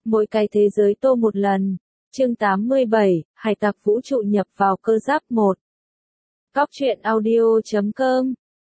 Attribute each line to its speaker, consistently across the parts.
Speaker 1: Mỗi cái thế giới tô một lần. Chương 87, Hải tặc vũ trụ nhập vào cơ giáp 1. Cóc truyện audio.com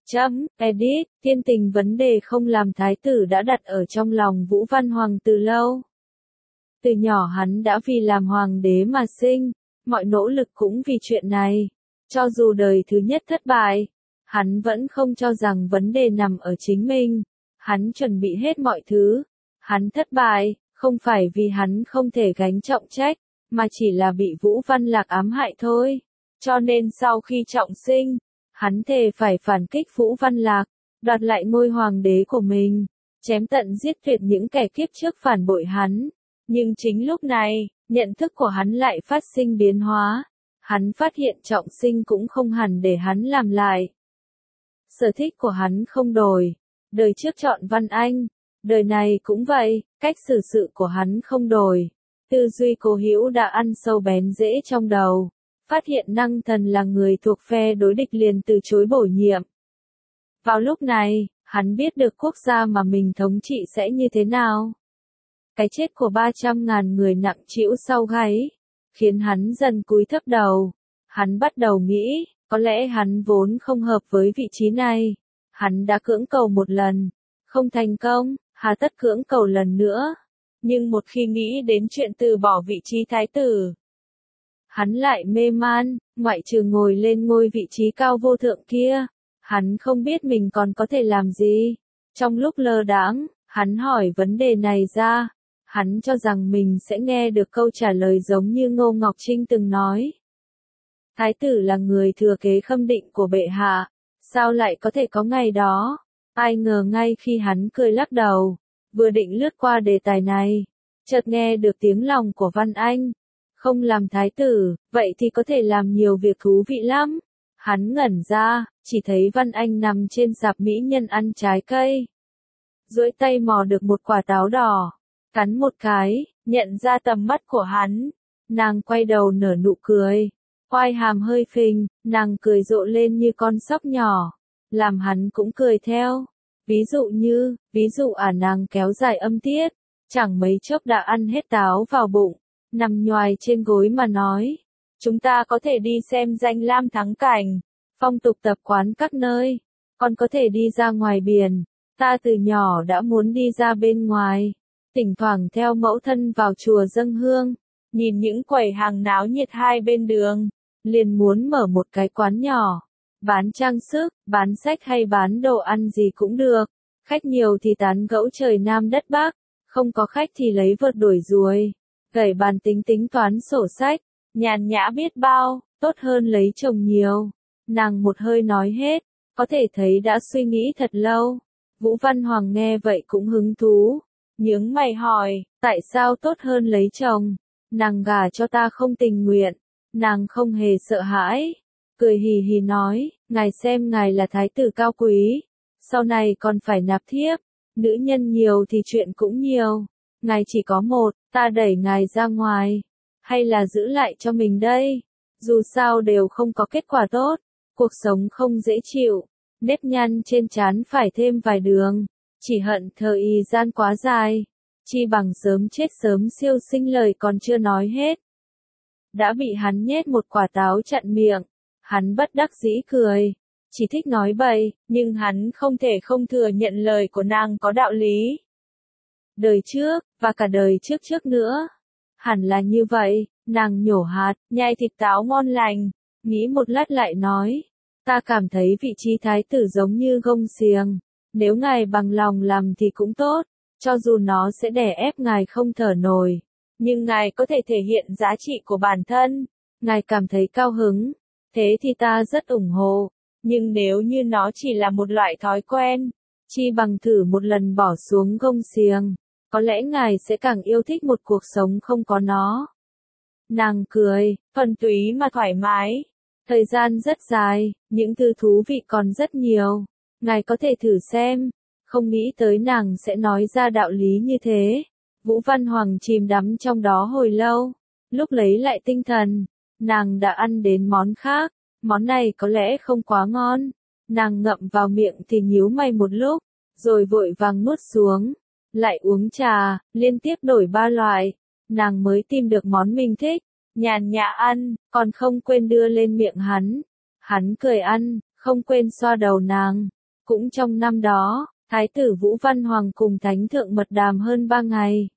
Speaker 1: Edit, tiên tình vấn đề không làm thái tử đã đặt ở trong lòng Vũ Văn Hoàng từ lâu. Từ nhỏ hắn đã vì làm hoàng đế mà sinh, mọi nỗ lực cũng vì chuyện này. Cho dù đời thứ nhất thất bại, hắn vẫn không cho rằng vấn đề nằm ở chính mình. Hắn chuẩn bị hết mọi thứ. Hắn thất bại, không phải vì hắn không thể gánh trọng trách, mà chỉ là bị Vũ Văn Lạc ám hại thôi. Cho nên sau khi trọng sinh, hắn thề phải phản kích Vũ Văn Lạc, đoạt lại ngôi hoàng đế của mình, chém tận giết tuyệt những kẻ kiếp trước phản bội hắn. Nhưng chính lúc này, nhận thức của hắn lại phát sinh biến hóa. Hắn phát hiện trọng sinh cũng không hẳn để hắn làm lại. Sở thích của hắn không đổi. Đời trước chọn Văn Anh, đời này cũng vậy, cách xử sự của hắn không đổi. Tư duy Cố Hữu đã ăn sâu bén rễ trong đầu. Phát hiện Năng Thần là người thuộc phe đối địch liền từ chối bổ nhiệm. Vào lúc này, hắn biết được quốc gia mà mình thống trị sẽ như thế nào. Cái chết của 300.000 người nặng trĩu sau gáy, khiến hắn dần cúi thấp đầu. Hắn bắt đầu nghĩ, có lẽ hắn vốn không hợp với vị trí này. Hắn đã cưỡng cầu một lần, không thành công, hà tất cưỡng cầu lần nữa. Nhưng một khi nghĩ đến chuyện từ bỏ vị trí thái tử, hắn lại mê man, ngoại trừ ngồi lên ngôi vị trí cao vô thượng kia. Hắn không biết mình còn có thể làm gì. Trong lúc lơ đãng, hắn hỏi vấn đề này ra. Hắn cho rằng mình sẽ nghe được câu trả lời giống như Ngô Ngọc Trinh từng nói. Thái tử là người thừa kế khâm định của bệ hạ, sao lại có thể có ngày đó? Ai ngờ ngay khi hắn cười lắc đầu, vừa định lướt qua đề tài này, chợt nghe được tiếng lòng của Văn Anh. Không làm thái tử, vậy thì có thể làm nhiều việc thú vị lắm. Hắn ngẩn ra, chỉ thấy Văn Anh nằm trên sạp mỹ nhân ăn trái cây. Duỗi tay mò được một quả táo đỏ, cắn một cái, nhận ra tầm mắt của hắn. Nàng quay đầu nở nụ cười, oai hàm hơi phình, nàng cười rộ lên như con sóc nhỏ, làm hắn cũng cười theo. Ví dụ nàng kéo dài âm tiết, chẳng mấy chốc đã ăn hết táo vào bụng, nằm nhoài trên gối mà nói. Chúng ta có thể đi xem danh lam thắng cảnh, phong tục tập quán các nơi, còn có thể đi ra ngoài biển. Ta từ nhỏ đã muốn đi ra bên ngoài, thỉnh thoảng theo mẫu thân vào chùa dâng hương, nhìn những quầy hàng náo nhiệt hai bên đường, liền muốn mở một cái quán nhỏ, bán trang sức, bán sách hay bán đồ ăn gì cũng được. Khách nhiều thì tán gẫu trời Nam đất Bắc, không có khách thì lấy vợt đuổi ruồi, gảy bàn tính toán sổ sách, nhàn nhã biết bao, tốt hơn lấy chồng nhiều. Nàng một hơi nói hết, có thể thấy đã suy nghĩ thật lâu. Vũ Văn Hoàng nghe vậy cũng hứng thú, nhướng mày hỏi, tại sao tốt hơn lấy chồng? Nàng gả cho ta không tình nguyện. Nàng không hề sợ hãi, cười hì hì nói, ngài xem ngài là thái tử cao quý, sau này còn phải nạp thiếp, nữ nhân nhiều thì chuyện cũng nhiều, ngài chỉ có một, ta đẩy ngài ra ngoài, hay là giữ lại cho mình đây? Dù sao đều không có kết quả tốt, cuộc sống không dễ chịu, nếp nhăn trên trán phải thêm vài đường, chỉ hận thời gian quá dài, chi bằng sớm chết sớm siêu sinh. Lời còn chưa nói hết, đã bị hắn nhét một quả táo chặn miệng. Hắn bất đắc dĩ cười, chỉ thích nói bậy, nhưng hắn không thể không thừa nhận lời của nàng có đạo lý. Đời trước, và cả đời trước trước nữa, hẳn là như vậy. Nàng nhổ hạt, nhai thịt táo ngon lành, nghĩ một lát lại nói, ta cảm thấy vị trí thái tử giống như gông xiềng, nếu ngài bằng lòng làm thì cũng tốt, cho dù nó sẽ đè ép ngài không thở nổi, nhưng ngài có thể thể hiện giá trị của bản thân, ngài cảm thấy cao hứng, thế thì ta rất ủng hộ, nhưng nếu như nó chỉ là một loại thói quen, chi bằng thử một lần bỏ xuống gông xiềng, có lẽ ngài sẽ càng yêu thích một cuộc sống không có nó. Nàng cười, thuần túy mà thoải mái. Thời gian rất dài, những thứ thú vị còn rất nhiều. Ngài có thể thử xem. Không nghĩ tới nàng sẽ nói ra đạo lý như thế. Vũ Văn Hoàng chìm đắm trong đó hồi lâu. Lúc lấy lại tinh thần, nàng đã ăn đến món khác. Món này có lẽ không quá ngon. Nàng ngậm vào miệng thì nhíu mày một lúc, rồi vội vàng nuốt xuống. lại uống trà, liên tiếp đổi 3 loại, nàng mới tìm được món mình thích, nhàn nhã ăn, còn không quên đưa lên miệng hắn. Hắn cười ăn, không quên xoa đầu nàng. Cũng trong năm đó, Thái tử Vũ Văn Hoàng cùng Thánh thượng mật đàm hơn 3 ngày.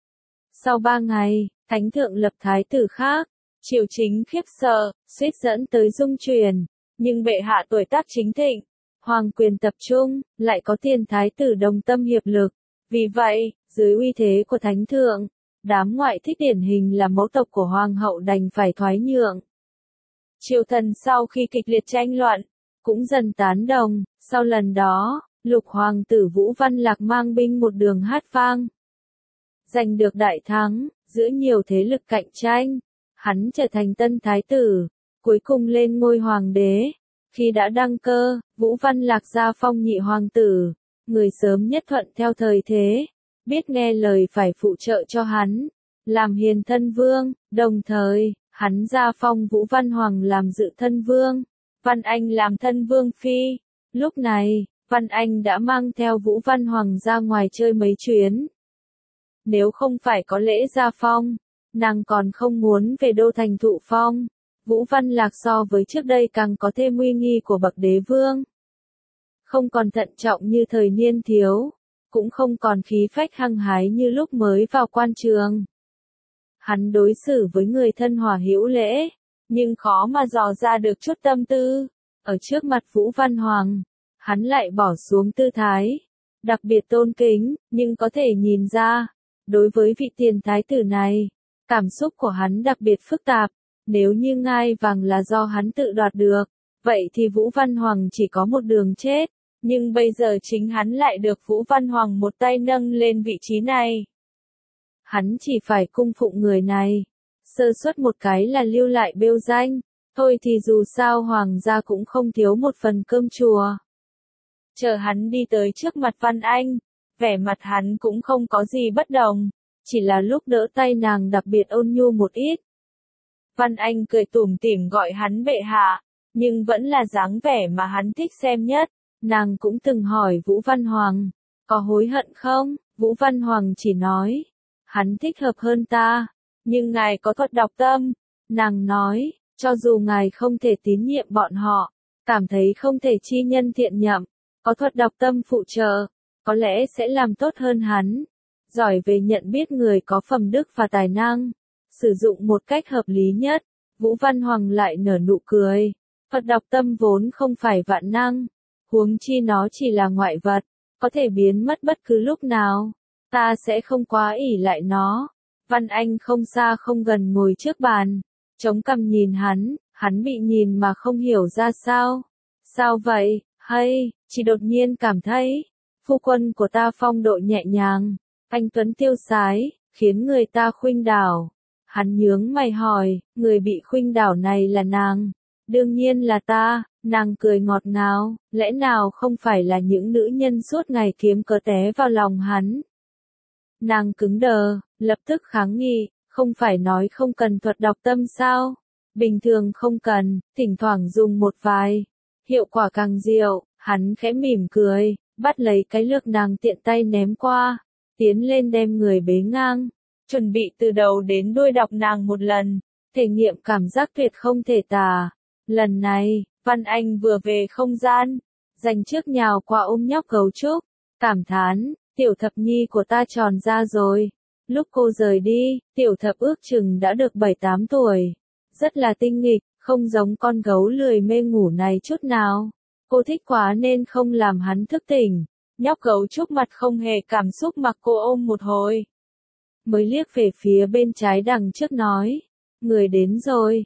Speaker 1: Sau 3 ngày, Thánh thượng lập thái tử khác, triều chính khiếp sợ, suýt dẫn tới dung chuyển, nhưng bệ hạ tuổi tác chính thịnh, hoàng quyền tập trung, lại có tiền thái tử đồng tâm hiệp lực. Vì vậy, dưới uy thế của Thánh thượng, đám ngoại thích điển hình là mẫu tộc của hoàng hậu đành phải thoái nhượng. Triều thần sau khi kịch liệt tranh luận, cũng dần tán đồng. Sau lần đó, lục hoàng tử Vũ Văn Lạc mang binh một đường hát vang, giành được đại thắng, giữa nhiều thế lực cạnh tranh, hắn trở thành tân thái tử, cuối cùng lên ngôi hoàng đế. Khi đã đăng cơ, Vũ Văn Lạc gia phong nhị hoàng tử, người sớm nhất thuận theo thời thế, biết nghe lời phải phụ trợ cho hắn, làm hiền thân vương, đồng thời, hắn gia phong Vũ Văn Hoàng làm dự thân vương, Văn Anh làm thân vương phi. Lúc này, Văn Anh đã mang theo Vũ Văn Hoàng ra ngoài chơi mấy chuyến. Nếu không phải có lễ gia phong, nàng còn không muốn về đô thành thụ phong. Vũ Văn Lạc so với trước đây càng có thêm uy nghi của bậc đế vương. Không còn thận trọng như thời niên thiếu, cũng không còn khí phách hăng hái như lúc mới vào quan trường. Hắn đối xử với người thân hòa hữu lễ, nhưng khó mà dò ra được chút tâm tư. Ở trước mặt Vũ Văn Hoàng, hắn lại bỏ xuống tư thái, đặc biệt tôn kính, nhưng có thể nhìn ra, đối với vị tiền thái tử này, cảm xúc của hắn đặc biệt phức tạp. Nếu như ngai vàng là do hắn tự đoạt được, vậy thì Vũ Văn Hoàng chỉ có một đường chết. Nhưng bây giờ chính hắn lại được Vũ Văn Hoàng một tay nâng lên vị trí này. Hắn chỉ phải cung phụng người này. Sơ suất một cái là lưu lại bêu danh. Thôi thì dù sao hoàng gia cũng không thiếu một phần cơm chùa. Chờ hắn đi tới trước mặt Văn Anh, vẻ mặt hắn cũng không có gì bất đồng. Chỉ là lúc đỡ tay nàng đặc biệt ôn nhu một ít. Văn Anh cười tủm tỉm gọi hắn bệ hạ, nhưng vẫn là dáng vẻ mà hắn thích xem nhất. Nàng cũng từng hỏi Vũ Văn Hoàng, có hối hận không? Vũ Văn Hoàng chỉ nói, hắn thích hợp hơn ta, nhưng ngài có thuật đọc tâm. Nàng nói, cho dù ngài không thể tín nhiệm bọn họ, cảm thấy không thể chi nhân thiện nhậm, có thuật đọc tâm phụ trợ, có lẽ sẽ làm tốt hơn hắn. Giỏi về nhận biết người có phẩm đức và tài năng, sử dụng một cách hợp lý nhất. Vũ Văn Hoàng lại nở nụ cười, thuật đọc tâm vốn không phải vạn năng. Huống chi nó chỉ là ngoại vật, có thể biến mất bất cứ lúc nào. Ta sẽ không quá ỷ lại nó. Văn Anh không xa không gần ngồi trước bàn, chống cằm nhìn hắn bị nhìn mà không hiểu ra sao. Sao vậy, hay, chỉ đột nhiên cảm thấy, phu quân của ta phong độ nhẹ nhàng, anh tuấn tiêu sái, khiến người ta khuynh đảo. Hắn nhướng mày hỏi, người bị khuynh đảo này là nàng. Đương nhiên là ta. Nàng cười ngọt ngào, lẽ nào không phải là những nữ nhân suốt ngày kiếm cớ té vào lòng hắn. Nàng cứng đờ, lập tức kháng nghị, không phải nói không cần thuật đọc tâm sao? Bình thường không cần, thỉnh thoảng dùng một vài. Hiệu quả càng diệu, hắn khẽ mỉm cười, bắt lấy cái lược nàng tiện tay ném qua, tiến lên đem người bế ngang, chuẩn bị từ đầu đến đuôi đọc nàng một lần, thể nghiệm cảm giác tuyệt không thể tả. Lần này, Văn Anh vừa về không gian, dành trước nhào qua ôm nhóc gấu trúc, cảm thán, tiểu thập nhi của ta tròn ra rồi. Lúc cô rời đi, tiểu thập ước chừng đã được 7-8 tuổi, rất là tinh nghịch, không giống con gấu lười mê ngủ này chút nào. Cô thích quá nên không làm hắn thức tỉnh. Nhóc gấu trúc mặt không hề cảm xúc mặc cô ôm một hồi. Mới liếc về phía bên trái đằng trước nói, người đến rồi.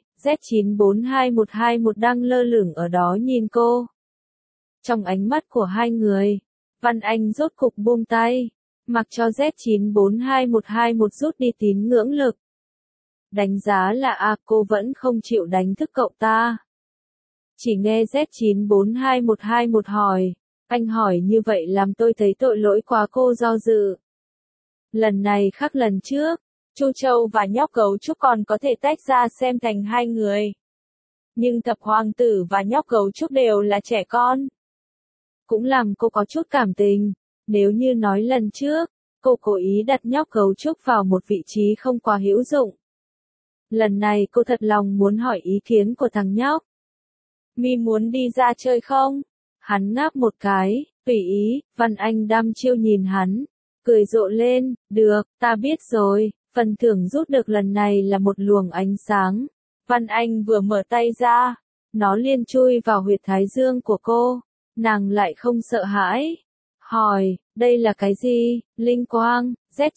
Speaker 1: Z942121 đang lơ lửng ở đó nhìn cô. Trong ánh mắt của hai người, Văn Anh rốt cục buông tay, mặc cho Z942121 rút đi tín ngưỡng lực. Đánh giá là cô vẫn không chịu đánh thức cậu ta. Chỉ nghe Z942121 hỏi, anh hỏi như vậy làm tôi thấy tội lỗi quá. Cô do dự. Lần này khác lần trước. Chu Châu và nhóc gấu trúc còn có thể tách ra xem thành hai người. Nhưng thập hoàng tử và nhóc gấu trúc đều là trẻ con. Cũng làm cô có chút cảm tình. Nếu như nói lần trước, cô cố ý đặt nhóc gấu trúc vào một vị trí không quá hữu dụng. Lần này cô thật lòng muốn hỏi ý kiến của thằng nhóc. Mi muốn đi ra chơi không? Hắn ngáp một cái, tùy ý. Văn Anh đăm chiêu nhìn hắn, cười rộ lên, được, ta biết rồi. Phần thưởng rút được lần này là một luồng ánh sáng. Văn Anh vừa mở tay ra, nó liền chui vào huyệt thái dương của cô. Nàng lại không sợ hãi. Hỏi, đây là cái gì? Linh quang,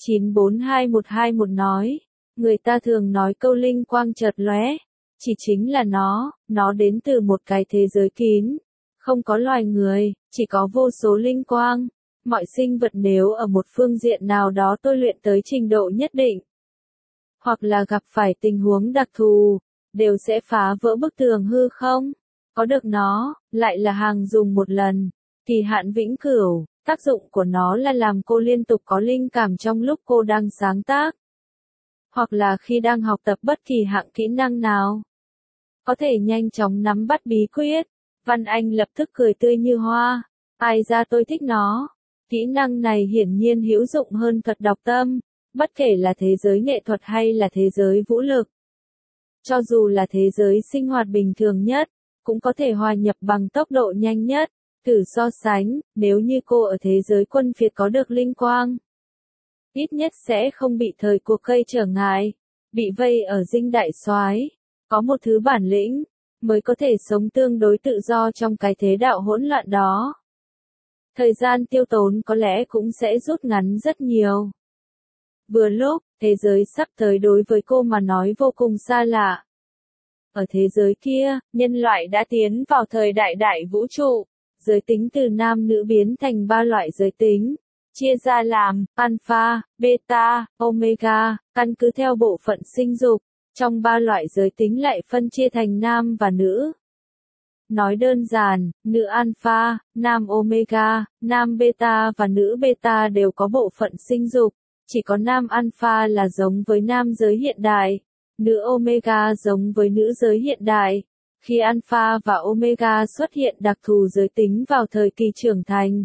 Speaker 1: Z942121 nói. Người ta thường nói câu linh quang chợt lóe. Chỉ chính là nó đến từ một cái thế giới kín. Không có loài người, chỉ có vô số linh quang. Mọi sinh vật nếu ở một phương diện nào đó tôi luyện tới trình độ nhất định, hoặc là gặp phải tình huống đặc thù, đều sẽ phá vỡ bức tường hư không. Có được nó, lại là hàng dùng một lần, kỳ hạn vĩnh cửu. Tác dụng của nó là làm cô liên tục có linh cảm trong lúc cô đang sáng tác, hoặc là khi đang học tập bất kỳ hạng kỹ năng nào. Có thể nhanh chóng nắm bắt bí quyết. Văn Anh lập tức cười tươi như hoa. Ai ra tôi thích nó. Kỹ năng này hiển nhiên hữu dụng hơn thuật đọc tâm, bất kể là thế giới nghệ thuật hay là thế giới vũ lực. Cho dù là thế giới sinh hoạt bình thường nhất, cũng có thể hòa nhập bằng tốc độ nhanh nhất. Thử so sánh, nếu như cô ở thế giới quân phiệt có được linh quang, ít nhất sẽ không bị thời cuộc gây trở ngại, bị vây ở dinh đại soái, có một thứ bản lĩnh, mới có thể sống tương đối tự do trong cái thế đạo hỗn loạn đó. Thời gian tiêu tốn có lẽ cũng sẽ rút ngắn rất nhiều. Vừa lúc, thế giới sắp tới đối với cô mà nói vô cùng xa lạ. Ở thế giới kia, nhân loại đã tiến vào thời đại đại vũ trụ. Giới tính từ nam nữ biến thành 3 loại giới tính, chia ra làm alpha, beta, omega, căn cứ theo bộ phận sinh dục. Trong 3 loại giới tính lại phân chia thành nam và nữ. Nói đơn giản, nữ alpha, nam omega, nam beta và nữ beta đều có bộ phận sinh dục. Chỉ có nam alpha là giống với nam giới hiện đại, nữ omega giống với nữ giới hiện đại. Khi alpha và omega xuất hiện đặc thù giới tính vào thời kỳ trưởng thành,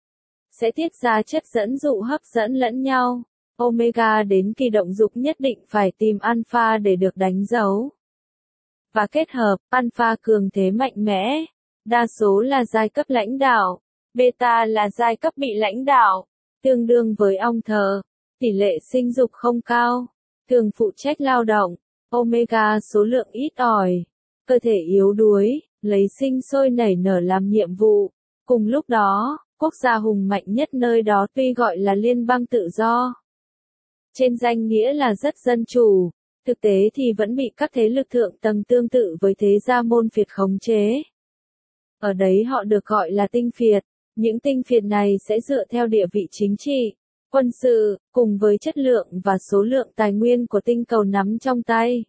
Speaker 1: sẽ tiết ra chất dẫn dụ hấp dẫn lẫn nhau. Omega đến kỳ động dục nhất định phải tìm alpha để được đánh dấu. Và kết hợp, alpha cường thế mạnh mẽ, đa số là giai cấp lãnh đạo, beta là giai cấp bị lãnh đạo, tương đương với ong thờ, tỷ lệ sinh dục không cao, thường phụ trách lao động, omega số lượng ít ỏi, cơ thể yếu đuối, lấy sinh sôi nảy nở làm nhiệm vụ. Cùng lúc đó, quốc gia hùng mạnh nhất nơi đó tuy gọi là liên bang tự do, trên danh nghĩa là rất dân chủ, thực tế thì vẫn bị các thế lực thượng tầng tương tự với thế gia môn phiệt khống chế. Ở đấy họ được gọi là tinh phiệt. Những tinh phiệt này sẽ dựa theo địa vị chính trị, quân sự, cùng với chất lượng và số lượng tài nguyên của tinh cầu nắm trong tay,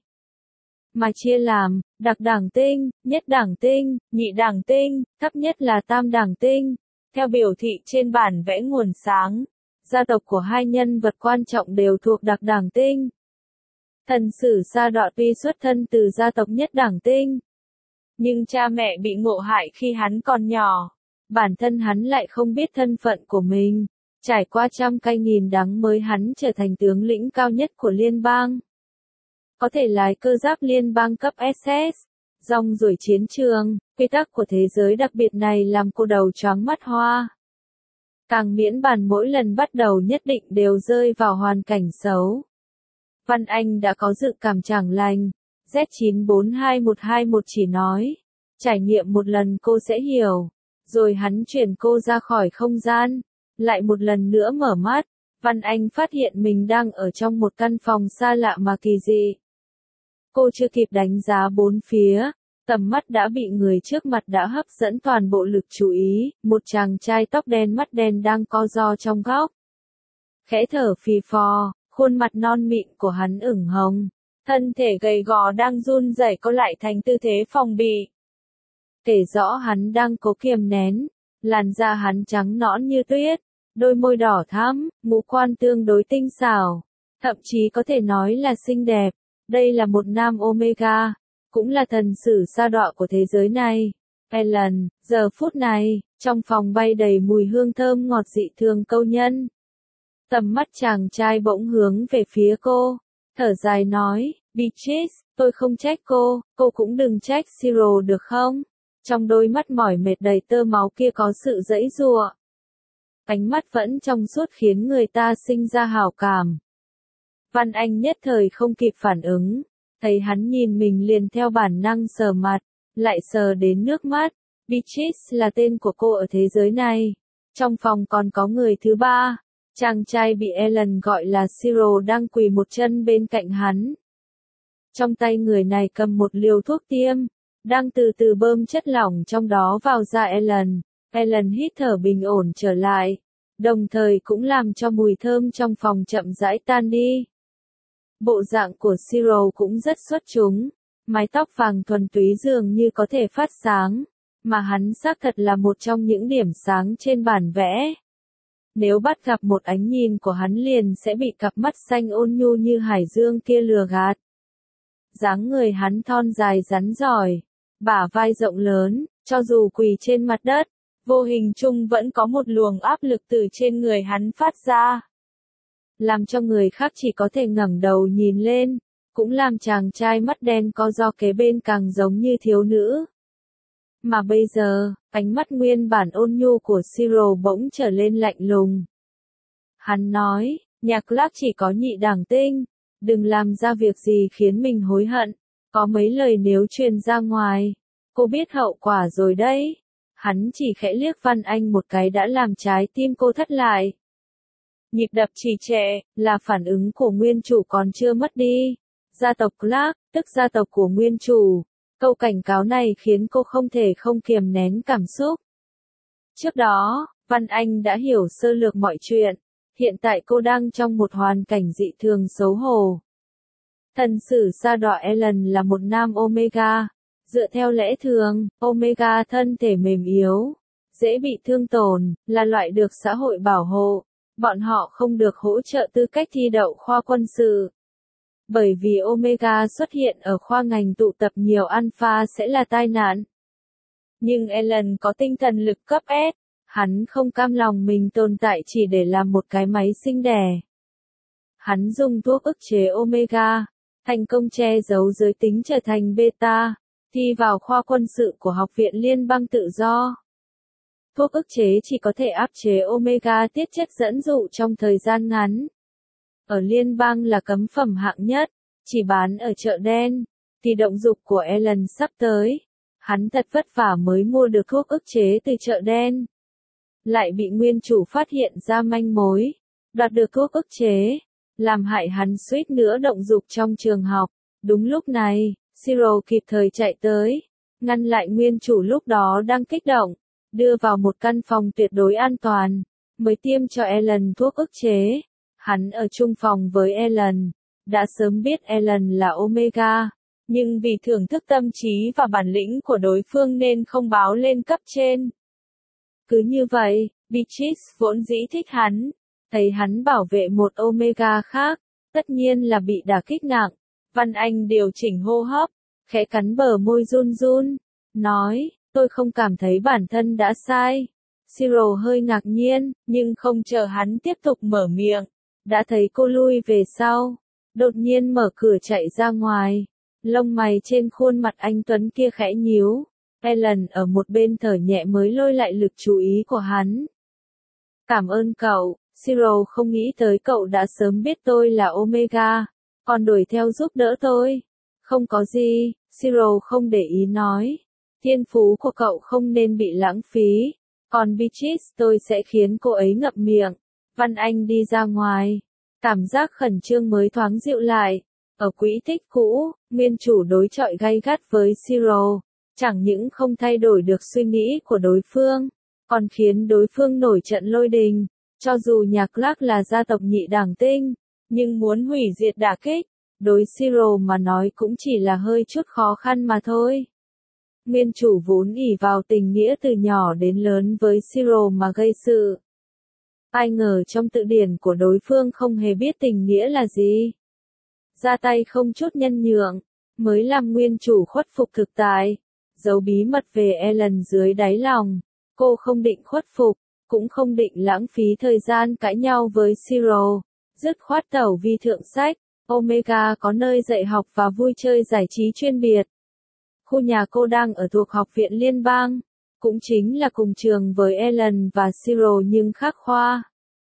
Speaker 1: mà chia làm đặc đẳng tinh, nhất đẳng tinh, nhị đẳng tinh, thấp nhất là tam đẳng tinh. Theo biểu thị trên bản vẽ nguồn sáng, gia tộc của hai nhân vật quan trọng đều thuộc đặc đẳng tinh. Thần Sử Sa Đọa tuy xuất thân từ gia tộc nhất đẳng tinh, nhưng cha mẹ bị ngộ hại khi hắn còn nhỏ. Bản thân hắn lại không biết thân phận của mình. Trải qua trăm cay nghìn đắng mới hắn trở thành tướng lĩnh cao nhất của liên bang. Có thể lái cơ giáp liên bang cấp SS, rong ruổi chiến trường. Quy tắc của thế giới đặc biệt này làm cô đầu choáng mắt hoa. Càng miễn bàn mỗi lần bắt đầu nhất định đều rơi vào hoàn cảnh xấu. Văn Anh đã có dự cảm chẳng lành. Z942121 chỉ nói, trải nghiệm một lần cô sẽ hiểu. Rồi hắn chuyển cô ra khỏi không gian. Lại một lần nữa mở mắt, Văn Anh phát hiện mình đang ở trong một căn phòng xa lạ mà kỳ dị. Cô chưa kịp đánh giá bốn phía, tầm mắt đã bị người trước mặt đã hấp dẫn toàn bộ lực chú ý, một chàng trai tóc đen mắt đen đang co ro trong góc. Khẽ thở phì phò, khuôn mặt non mịn của hắn ửng hồng, thân thể gầy gò đang run rẩy co lại thành tư thế phòng bị. Kể rõ hắn đang cố kiềm nén, làn da hắn trắng nõn như tuyết, đôi môi đỏ thắm, ngũ quan tương đối tinh xảo, thậm chí có thể nói là xinh đẹp. Đây là một nam Omega, cũng là thần sử sa đọa của thế giới này. Ellen, giờ phút này, trong phòng bay đầy mùi hương thơm ngọt dị thường câu nhân. Tầm mắt chàng trai bỗng hướng về phía cô, thở dài nói, Beatrice, tôi không trách cô cũng đừng trách Cyril được không? Trong đôi mắt mỏi mệt đầy tơ máu kia có sự giãy giụa. Ánh mắt vẫn trong suốt khiến người ta sinh ra hảo cảm. Văn Anh nhất thời không kịp phản ứng, thấy hắn nhìn mình liền theo bản năng sờ mặt, lại sờ đến nước mắt. Beatrice là tên của cô ở thế giới này. Trong phòng còn có người thứ ba. Chàng trai bị Ellen gọi là Cyril đang quỳ một chân bên cạnh hắn. Trong tay người này cầm một liều thuốc tiêm, đang từ từ bơm chất lỏng trong đó vào da Ellen. Ellen hít thở bình ổn trở lại, đồng thời cũng làm cho mùi thơm trong phòng chậm rãi tan đi. Bộ dạng của Cyril cũng rất xuất chúng, mái tóc vàng thuần túy dường như có thể phát sáng, mà hắn xác thật là một trong những điểm sáng trên bản vẽ. Nếu bắt gặp một ánh nhìn của hắn liền sẽ bị cặp mắt xanh ôn nhu như hải dương kia lừa gạt. Dáng người hắn thon dài rắn giỏi, bả vai rộng lớn, cho dù quỳ trên mặt đất, vô hình chung vẫn có một luồng áp lực từ trên người hắn phát ra. Làm cho người khác chỉ có thể ngẩng đầu nhìn lên, cũng làm chàng trai mắt đen co ro kế bên càng giống như thiếu nữ. Mà bây giờ, ánh mắt nguyên bản ôn nhu của Cyril bỗng trở lên lạnh lùng. Hắn nói, nhà Clark chỉ có nhị đẳng tinh, đừng làm ra việc gì khiến mình hối hận, có mấy lời nếu truyền ra ngoài, cô biết hậu quả rồi đấy. Hắn chỉ khẽ liếc Văn Anh một cái đã làm trái tim cô thắt lại. Nhịp đập trì trệ, là phản ứng của nguyên chủ còn chưa mất đi. Gia tộc Clark, tức gia tộc của nguyên chủ. Câu cảnh cáo này khiến cô không thể không kiềm nén cảm xúc. Trước đó, Văn Anh đã hiểu sơ lược mọi chuyện. Hiện tại cô đang trong một hoàn cảnh dị thường xấu hổ. Thần sử sa đọa Ellen là một nam Omega. Dựa theo lẽ thường, Omega thân thể mềm yếu, dễ bị thương tổn, là loại được xã hội bảo hộ. Bọn họ không được hỗ trợ tư cách thi đậu khoa quân sự. Bởi vì Omega xuất hiện ở khoa ngành tụ tập nhiều alpha sẽ là tai nạn. Nhưng Ellen có tinh thần lực cấp S, hắn không cam lòng mình tồn tại chỉ để làm một cái máy sinh đẻ. Hắn dùng thuốc ức chế Omega, thành công che giấu giới tính trở thành beta, thi vào khoa quân sự của Học viện Liên bang Tự do. Thuốc ức chế chỉ có thể áp chế Omega tiết chất dẫn dụ trong thời gian ngắn. Ở liên bang là cấm phẩm hạng nhất, chỉ bán ở chợ đen, thì động dục của Ellen sắp tới. Hắn thật vất vả mới mua được thuốc ức chế từ chợ đen. Lại bị nguyên chủ phát hiện ra manh mối, đoạt được thuốc ức chế, làm hại hắn suýt nữa động dục trong trường học. Đúng lúc này, Cyril kịp thời chạy tới, ngăn lại nguyên chủ lúc đó đang kích động, đưa vào một căn phòng tuyệt đối an toàn, mới tiêm cho Ellen thuốc ức chế. Hắn ở chung phòng với Ellen, đã sớm biết Ellen là Omega, nhưng vì thưởng thức tâm trí và bản lĩnh của đối phương nên không báo lên cấp trên. Cứ như vậy, Beatrice vốn dĩ thích hắn, thấy hắn bảo vệ một Omega khác, tất nhiên là bị đả kích nặng. Văn Anh điều chỉnh hô hấp, khẽ cắn bờ môi run run, nói, tôi không cảm thấy bản thân đã sai. Cyril hơi ngạc nhiên, nhưng không chờ hắn tiếp tục mở miệng, đã thấy cô lui về sau, đột nhiên mở cửa chạy ra ngoài, lông mày trên khuôn mặt anh tuấn kia khẽ nhíu. Ellen ở một bên thở nhẹ mới lôi lại lực chú ý của hắn. Cảm ơn cậu, Cyril không nghĩ tới cậu đã sớm biết tôi là Omega, còn đuổi theo giúp đỡ tôi. Không có gì, Cyril không để ý nói. Thiên phú của cậu không nên bị lãng phí, còn Beatrice tôi sẽ khiến cô ấy ngậm miệng. Văn Anh đi ra ngoài, cảm giác khẩn trương mới thoáng dịu lại. Ở quỹ tích cũ, nguyên chủ đối chọi gay gắt với Cyril, chẳng những không thay đổi được suy nghĩ của đối phương, còn khiến đối phương nổi trận lôi đình. Cho dù nhà Clark là gia tộc nhị đẳng tinh, nhưng muốn hủy diệt đả kích, đối Cyril mà nói cũng chỉ là hơi chút khó khăn mà thôi. Nguyên chủ vốn ỷ vào tình nghĩa từ nhỏ đến lớn với Cyril mà gây sự. Ai ngờ trong tự điển của đối phương không hề biết tình nghĩa là gì. Ra tay không chút nhân nhượng, mới làm nguyên chủ khuất phục thực tại, giấu bí mật về Ellen dưới đáy lòng. Cô không định khuất phục, cũng không định lãng phí thời gian cãi nhau với Siro, dứt khoát tẩu vi thượng sách. Omega có nơi dạy học và vui chơi giải trí chuyên biệt. Khu nhà cô đang ở thuộc Học viện Liên bang, cũng chính là cùng trường với Ellen và Siro nhưng khác khoa.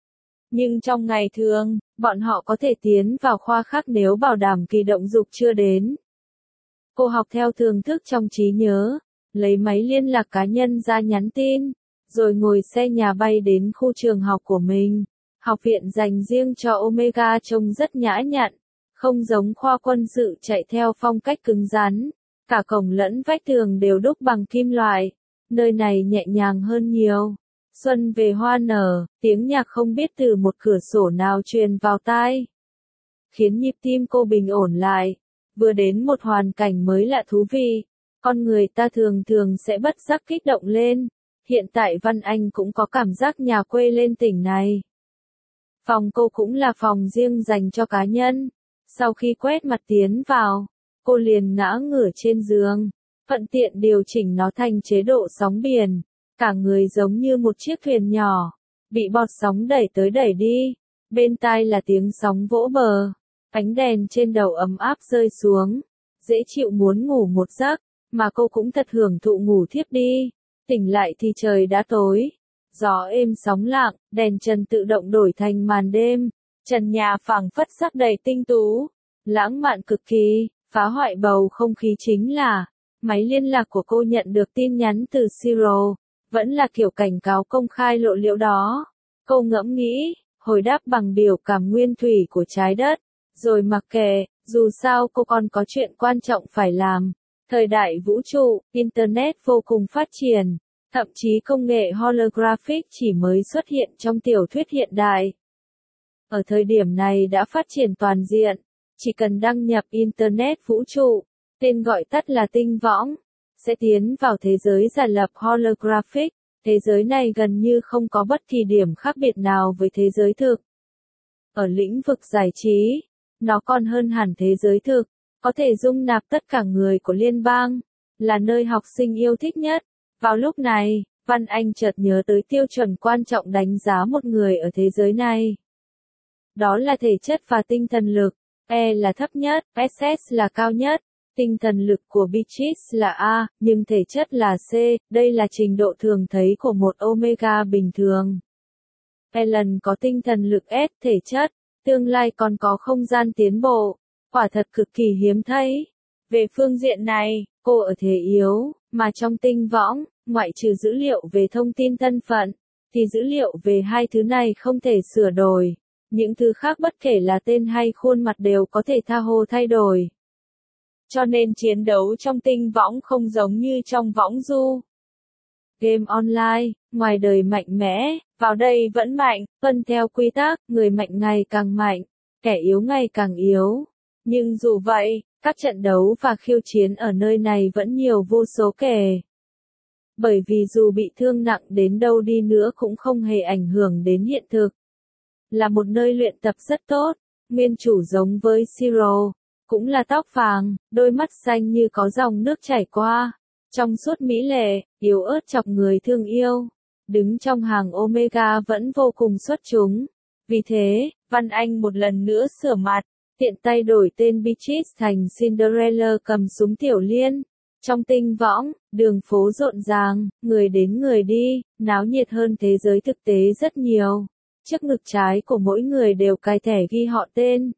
Speaker 1: Nhưng trong ngày thường, bọn họ có thể tiến vào khoa khác nếu bảo đảm kỳ động dục chưa đến. Cô học theo thưởng thức trong trí nhớ, lấy máy liên lạc cá nhân ra nhắn tin, rồi ngồi xe nhà bay đến khu trường học của mình. Học viện dành riêng cho Omega trông rất nhã nhặn, không giống khoa quân sự chạy theo phong cách cứng rắn. Cả cổng lẫn vách tường đều đúc bằng kim loại, nơi này nhẹ nhàng hơn nhiều. Xuân về hoa nở, tiếng nhạc không biết từ một cửa sổ nào truyền vào tai, khiến nhịp tim cô bình ổn lại. Vừa đến một hoàn cảnh mới lạ thú vị, con người ta thường thường sẽ bất giác kích động lên. Hiện tại Văn Anh cũng có cảm giác nhà quê lên tỉnh này. Phòng cô cũng là phòng riêng dành cho cá nhân. Sau khi quét mặt tiến vào, cô liền ngã ngửa trên giường, thuận tiện điều chỉnh nó thành chế độ sóng biển. Cả người giống như một chiếc thuyền nhỏ, bị bọt sóng đẩy tới đẩy đi. Bên tai là tiếng sóng vỗ bờ, ánh đèn trên đầu ấm áp rơi xuống. Dễ chịu muốn ngủ một giấc, mà cô cũng thật hưởng thụ ngủ thiếp đi. Tỉnh lại thì trời đã tối. Gió êm sóng lặng, đèn trần tự động đổi thành màn đêm. Trần nhà phảng phất sắc đầy tinh tú, lãng mạn cực kỳ. Phá hoại bầu không khí chính là máy liên lạc của cô nhận được tin nhắn từ Siro, vẫn là kiểu cảnh cáo công khai lộ liễu đó. Cô ngẫm nghĩ, hồi đáp bằng biểu cảm nguyên thủy của trái đất, rồi mặc kệ, dù sao cô còn có chuyện quan trọng phải làm. Thời đại vũ trụ, Internet vô cùng phát triển, thậm chí công nghệ holographic chỉ mới xuất hiện trong tiểu thuyết hiện đại. Ở thời điểm này đã phát triển toàn diện. Chỉ cần đăng nhập Internet vũ trụ, tên gọi tắt là tinh võng, sẽ tiến vào thế giới giả lập holographic. Thế giới này gần như không có bất kỳ điểm khác biệt nào với thế giới thực. Ở lĩnh vực giải trí, nó còn hơn hẳn thế giới thực, có thể dung nạp tất cả người của liên bang, là nơi học sinh yêu thích nhất. Vào lúc này, Văn Anh chợt nhớ tới tiêu chuẩn quan trọng đánh giá một người ở thế giới này. Đó là thể chất và tinh thần lực. E là thấp nhất, SS là cao nhất, tinh thần lực của Beatrice là A, nhưng thể chất là C, đây là trình độ thường thấy của một Omega bình thường. Ellen có tinh thần lực S, thể chất, tương lai còn có không gian tiến bộ, quả thật cực kỳ hiếm thấy. Về phương diện này, cô ở thế yếu, mà trong tinh võng, ngoại trừ dữ liệu về thông tin thân phận, thì dữ liệu về hai thứ này không thể sửa đổi. Những thứ khác bất kể là tên hay khuôn mặt đều có thể tha hồ thay đổi. Cho nên chiến đấu trong tinh võng không giống như trong võng du. Game online, ngoài đời mạnh mẽ, vào đây vẫn mạnh, tuân theo quy tắc, người mạnh ngày càng mạnh, kẻ yếu ngày càng yếu. Nhưng dù vậy, các trận đấu và khiêu chiến ở nơi này vẫn nhiều vô số kể. Bởi vì dù bị thương nặng đến đâu đi nữa cũng không hề ảnh hưởng đến hiện thực. Là một nơi luyện tập rất tốt, nguyên chủ giống với Siro, cũng là tóc vàng, đôi mắt xanh như có dòng nước chảy qua, trong suốt mỹ lệ, yếu ớt chọc người thương yêu, đứng trong hàng Omega vẫn vô cùng xuất chúng. Vì thế, Văn Anh một lần nữa sửa mặt, tiện tay đổi tên Beatrice thành Cinderella cầm súng tiểu liên. Trong tinh võng, đường phố rộn ràng, người đến người đi, náo nhiệt hơn thế giới thực tế rất nhiều. Trước ngực trái của mỗi người đều cài thẻ ghi họ tên.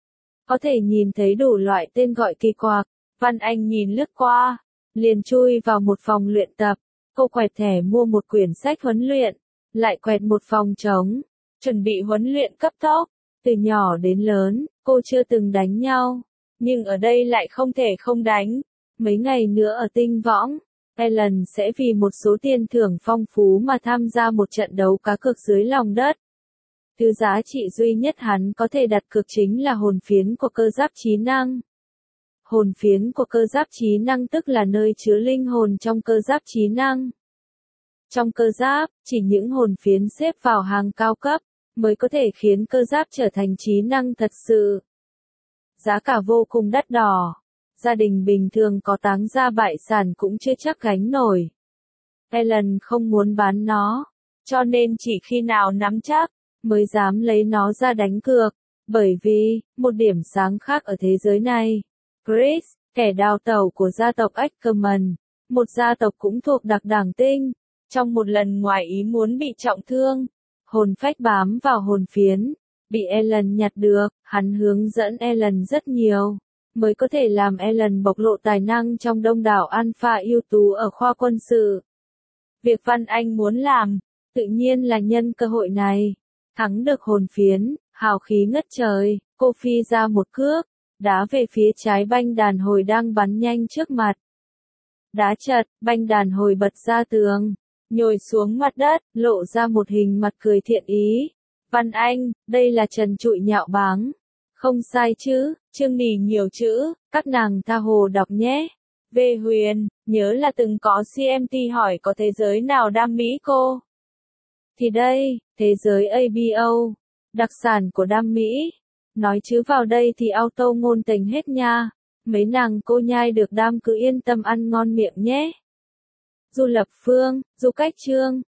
Speaker 1: Có thể nhìn thấy đủ loại tên gọi kỳ quặc. Văn Anh nhìn lướt qua, liền chui vào một phòng luyện tập. Cô quẹt thẻ mua một quyển sách huấn luyện, lại quẹt một phòng trống, chuẩn bị huấn luyện cấp tốc. Từ nhỏ đến lớn, cô chưa từng đánh nhau, nhưng ở đây lại không thể không đánh. Mấy ngày nữa ở tinh võng, Ellen sẽ vì một số tiền thưởng phong phú mà tham gia một trận đấu cá cược dưới lòng đất. Thứ giá trị duy nhất hắn có thể đặt cược chính là hồn phiến của cơ giáp trí năng. Hồn phiến của cơ giáp trí năng tức là nơi chứa linh hồn trong cơ giáp trí năng. Trong cơ giáp, chỉ những hồn phiến xếp vào hàng cao cấp, mới có thể khiến cơ giáp trở thành trí năng thật sự. Giá cả vô cùng đắt đỏ. Gia đình bình thường có táng gia bại sản cũng chưa chắc gánh nổi. Ellen không muốn bán nó. cho nên chỉ khi nào nắm chắc, mới dám lấy nó ra đánh cược. Bởi vì, một điểm sáng khác ở thế giới này, Chris, kẻ đào tẩu của gia tộc Ackerman, một gia tộc cũng thuộc đặc đảng tinh, trong một lần ngoài ý muốn bị trọng thương, hồn phách bám vào hồn phiến, bị Ellen nhặt được, hắn hướng dẫn Ellen rất nhiều, mới có thể làm Ellen bộc lộ tài năng trong đông đảo alpha ưu tú ở khoa quân sự. Việc Văn Anh muốn làm, tự nhiên là nhân cơ hội này, thắng được hồn phiến, hào khí ngất trời, cô phi ra một cước, đá về phía trái banh đàn hồi đang bắn nhanh trước mặt. Đá chật, banh đàn hồi bật ra tường, nhồi xuống mặt đất, lộ ra một hình mặt cười thiện ý. Văn Anh, đây là trần trụi nhạo báng. Không sai chứ, chương nỉ nhiều chữ, các nàng tha hồ đọc nhé. Về Huyền, nhớ là từng có CMT hỏi có thế giới nào đam mỹ cô? Thì đây, thế giới ABO, đặc sản của đam mỹ. Nói chứ vào đây thì auto ngôn tình hết nha. Mấy nàng cô nhai được đam cứ yên tâm ăn ngon miệng nhé. Du Lập Phương, Du Cách Trương,